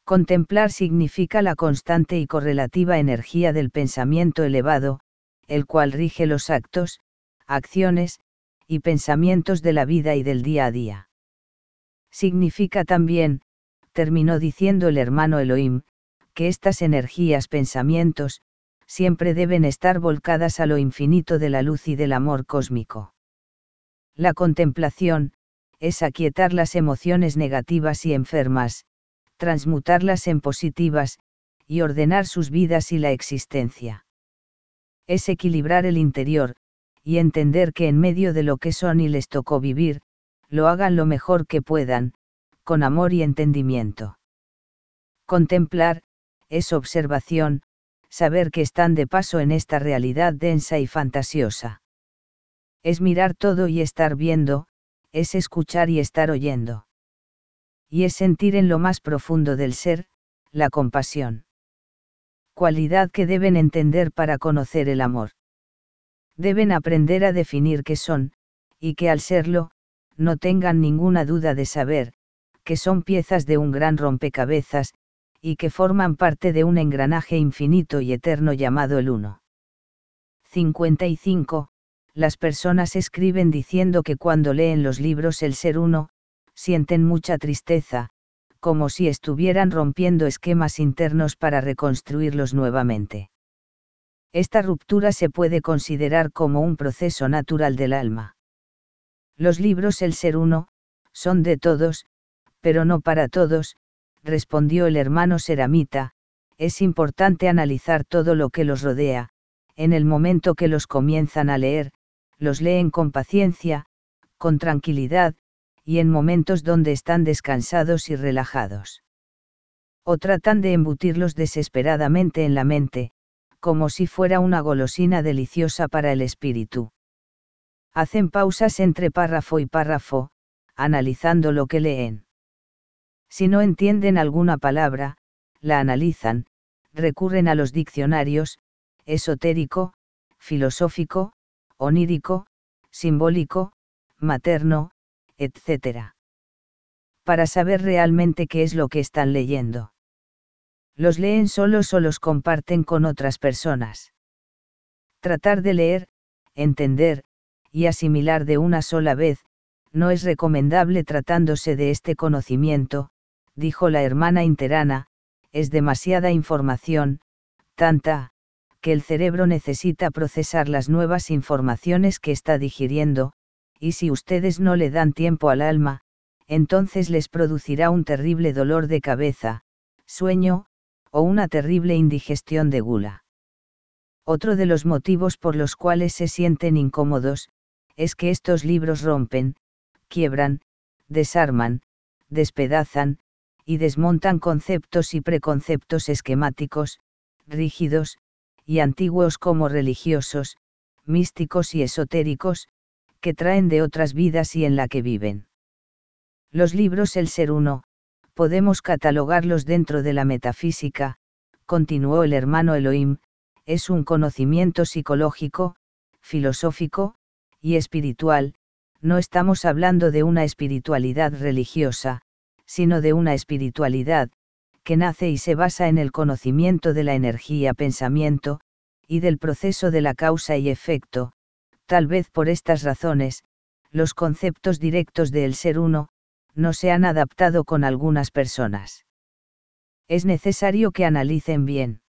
Contemplar significa la constante y correlativa energía del pensamiento elevado, el cual rige los actos, acciones, y pensamientos de la vida y del día a día. Significa también, terminó diciendo el hermano Elohim, que estas energías pensamientos, siempre deben estar volcadas a lo infinito de la luz y del amor cósmico. La contemplación, es aquietar las emociones negativas y enfermas, transmutarlas en positivas, y ordenar sus vidas y la existencia. Es equilibrar el interior, y entender que en medio de lo que son y les tocó vivir, lo hagan lo mejor que puedan, con amor y entendimiento. Contemplar, es observación, saber que están de paso en esta realidad densa y fantasiosa. Es mirar todo y estar viendo, es escuchar y estar oyendo. Y es sentir en lo más profundo del ser, la compasión. Cualidad que deben entender para conocer el amor. Deben aprender a definir qué son, y que al serlo, no tengan ninguna duda de saber, que son piezas de un gran rompecabezas, y que forman parte de un engranaje infinito y eterno llamado el Uno. 55. Las personas escriben diciendo que cuando leen los libros El Ser Uno, sienten mucha tristeza, como si estuvieran rompiendo esquemas internos para reconstruirlos nuevamente. Esta ruptura se puede considerar como un proceso natural del alma. Los libros El Ser Uno, son de todos, pero no para todos, respondió el hermano Seramita. Es importante analizar todo lo que los rodea, en el momento que los comienzan a leer, los leen con paciencia, con tranquilidad, y en momentos donde están descansados y relajados. O tratan de embutirlos desesperadamente en la mente, como si fuera una golosina deliciosa para el espíritu. Hacen pausas entre párrafo y párrafo, analizando lo que leen. Si no entienden alguna palabra, la analizan, recurren a los diccionarios, esotérico, filosófico, onírico, simbólico, materno, etc. Para saber realmente qué es lo que están leyendo. Los leen solos o los comparten con otras personas. Tratar de leer, entender, y asimilar de una sola vez, no es recomendable tratándose de este conocimiento, dijo la hermana interana, es demasiada información, tanta, que el cerebro necesita procesar las nuevas informaciones que está digiriendo, y si ustedes no le dan tiempo al alma, entonces les producirá un terrible dolor de cabeza, sueño, o una terrible indigestión de gula. Otro de los motivos por los cuales se sienten incómodos, es que estos libros rompen, quiebran, desarman, despedazan, y desmontan conceptos y preconceptos esquemáticos, rígidos, y antiguos como religiosos, místicos y esotéricos, que traen de otras vidas y en la que viven. Los libros El Ser Uno, podemos catalogarlos dentro de la metafísica, continuó el hermano Elohim, es un conocimiento psicológico, filosófico, y espiritual. No estamos hablando de una espiritualidad religiosa, sino de una espiritualidad, que nace y se basa en el conocimiento de la energía pensamiento, y del proceso de la causa y efecto. Tal vez por estas razones, los conceptos directos de El Ser Uno, no se han adaptado con algunas personas. Es necesario que analicen bien.